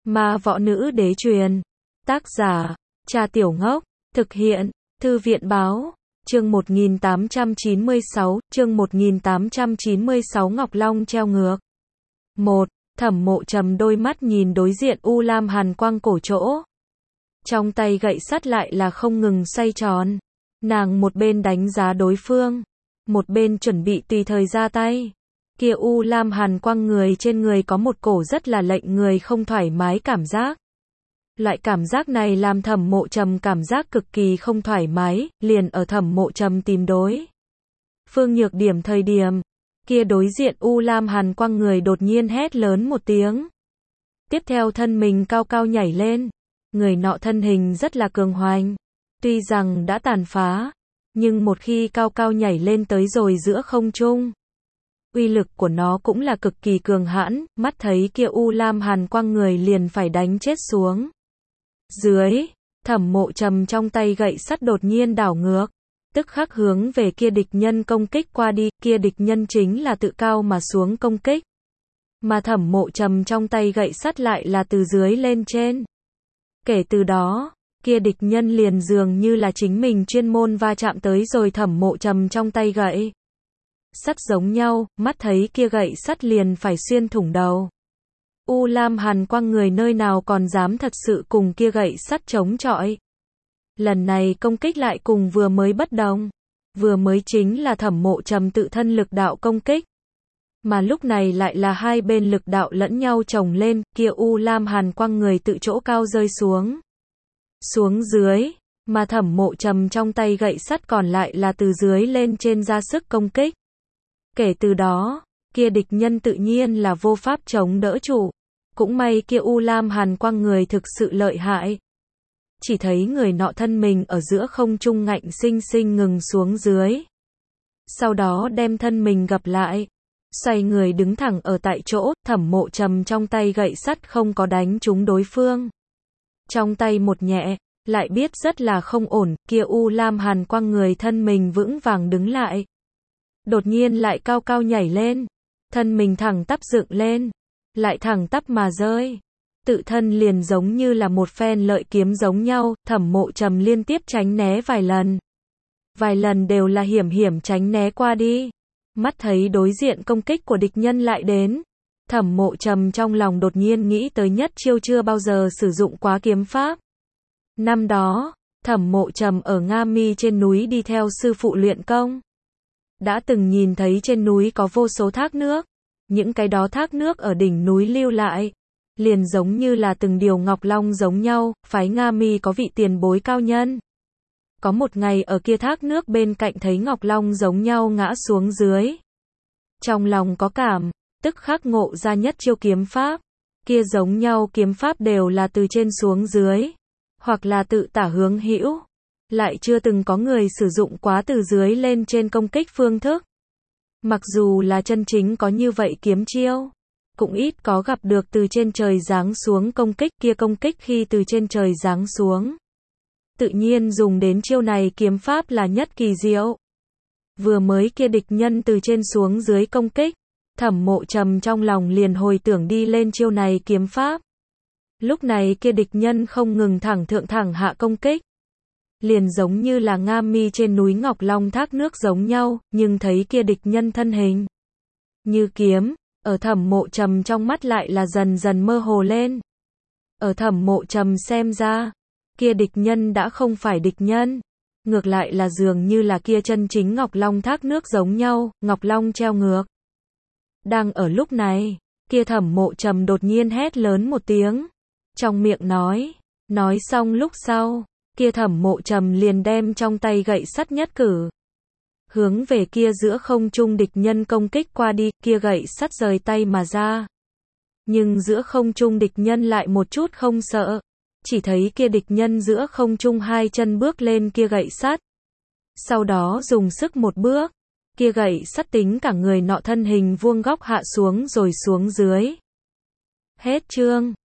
Ma Võ Nữ Đế Truyền. Tác giả, Cha Tiểu Ngốc. Thực hiện, Thư viện Báo. Chương 1896, Ngọc Long treo ngược. 1. Thẩm Mộ Trầm đôi mắt nhìn đối diện U Lam hàn quang cổ chỗ. Trong tay gậy sắt lại là không ngừng xoay tròn. Nàng một bên đánh giá đối phương, một bên chuẩn bị tùy thời ra tay. Kia U Lam hàn quang người trên người có một cổ rất là lệnh người không thoải mái cảm giác. Loại cảm giác này làm Thẩm Mộ Trầm cảm giác cực kỳ không thoải mái, liền ở Thẩm Mộ Trầm tìm đối phương nhược điểm thời điểm, kia đối diện U Lam hàn quang người đột nhiên hét lớn một tiếng. Tiếp theo thân mình cao cao nhảy lên, người nọ thân hình rất là cường hoành, tuy rằng đã tàn phá, nhưng một khi cao cao nhảy lên tới rồi giữa không trung, uy lực của nó cũng là cực kỳ cường hãn, mắt thấy kia U Lam hàn quang người liền phải đánh chết xuống. Dưới, Thẩm Mộ Trầm trong tay gậy sắt đột nhiên đảo ngược, tức khắc hướng về kia địch nhân công kích qua đi, kia địch nhân chính là tự cao mà xuống công kích. Mà Thẩm Mộ Trầm trong tay gậy sắt lại là từ dưới lên trên. Kể từ đó, kia địch nhân liền dường như là chính mình chuyên môn va chạm tới rồi Thẩm Mộ Trầm trong tay gậy sắt giống nhau, mắt thấy kia gậy sắt liền phải xuyên thủng đầu. U Lam hàn quang người nơi nào còn dám thật sự cùng kia gậy sắt chống chọi. Lần này công kích lại cùng vừa mới bất đồng. Vừa mới chính là Thẩm Mộ Trầm tự thân lực đạo công kích. Mà lúc này lại là hai bên lực đạo lẫn nhau chồng lên, kia U Lam hàn quang người tự chỗ cao rơi xuống. Xuống dưới, mà Thẩm Mộ Trầm trong tay gậy sắt còn lại là từ dưới lên trên ra sức công kích. Kể từ đó, kia địch nhân tự nhiên là vô pháp chống đỡ trụ. Cũng may kia U Lam hàn quang người thực sự lợi hại. Chỉ thấy người nọ thân mình ở giữa không trung ngạnh sinh sinh ngừng xuống dưới. Sau đó đem thân mình gập lại, xoay người đứng thẳng ở tại chỗ, Thẩm Mộ Trầm trong tay gậy sắt không có đánh trúng đối phương. Trong tay một nhẹ, lại biết rất là không ổn, kia U Lam hàn quang người thân mình vững vàng đứng lại. Đột nhiên lại cao cao nhảy lên, thân mình thẳng tắp dựng lên, lại thẳng tắp mà rơi. Tự thân liền giống như là một phen lợi kiếm giống nhau, Thẩm Mộ Trầm liên tiếp tránh né vài lần. Vài lần đều là hiểm hiểm tránh né qua đi. Mắt thấy đối diện công kích của địch nhân lại đến. Thẩm Mộ Trầm trong lòng đột nhiên nghĩ tới nhất chiêu chưa bao giờ sử dụng quá kiếm pháp. Năm đó, Thẩm Mộ Trầm ở Nga Mi trên núi đi theo sư phụ luyện công. Đã từng nhìn thấy trên núi có vô số thác nước. Những cái đó thác nước ở đỉnh núi lưu lại. Liền giống như là từng điều ngọc long giống nhau, phái Nga Mi có vị tiền bối cao nhân. Có một ngày ở kia thác nước bên cạnh thấy ngọc long giống nhau ngã xuống dưới. Trong lòng có cảm, tức khắc ngộ ra nhất chiêu kiếm pháp. Kia giống nhau kiếm pháp đều là từ trên xuống dưới, hoặc là tự tả hướng hữu. Lại chưa từng có người sử dụng quá từ dưới lên trên công kích phương thức. Mặc dù là chân chính có như vậy kiếm chiêu, cũng ít có gặp được từ trên trời giáng xuống công kích, kia công kích khi từ trên trời giáng xuống. Tự nhiên dùng đến chiêu này kiếm pháp là nhất kỳ diệu. Vừa mới kia địch nhân từ trên xuống dưới công kích, Thẩm Mộ Trầm trong lòng liền hồi tưởng đi lên chiêu này kiếm pháp. Lúc này kia địch nhân không ngừng thẳng thượng thẳng hạ công kích. Liền giống như là Nga Mi trên núi Ngọc Long thác nước giống nhau, nhưng thấy kia địch nhân thân hình như kiếm, ở Thẩm Mộ Trầm trong mắt lại là dần dần mơ hồ lên. Ở Thẩm Mộ Trầm xem ra, kia địch nhân đã không phải địch nhân, ngược lại là dường như là kia chân chính Ngọc Long thác nước giống nhau, Ngọc Long treo ngược. Đang ở lúc này, kia Thẩm Mộ Trầm đột nhiên hét lớn một tiếng, trong miệng nói xong lúc sau, kia Thẩm Mộ Trầm liền đem trong tay gậy sắt nhất cử, hướng về kia giữa không trung địch nhân công kích qua đi, kia gậy sắt rời tay mà ra. Nhưng giữa không trung địch nhân lại một chút không sợ, chỉ thấy kia địch nhân giữa không trung hai chân bước lên kia gậy sắt. Sau đó dùng sức một bước, kia gậy sắt tính cả người nọ thân hình vuông góc hạ xuống rồi xuống dưới. Hết chương.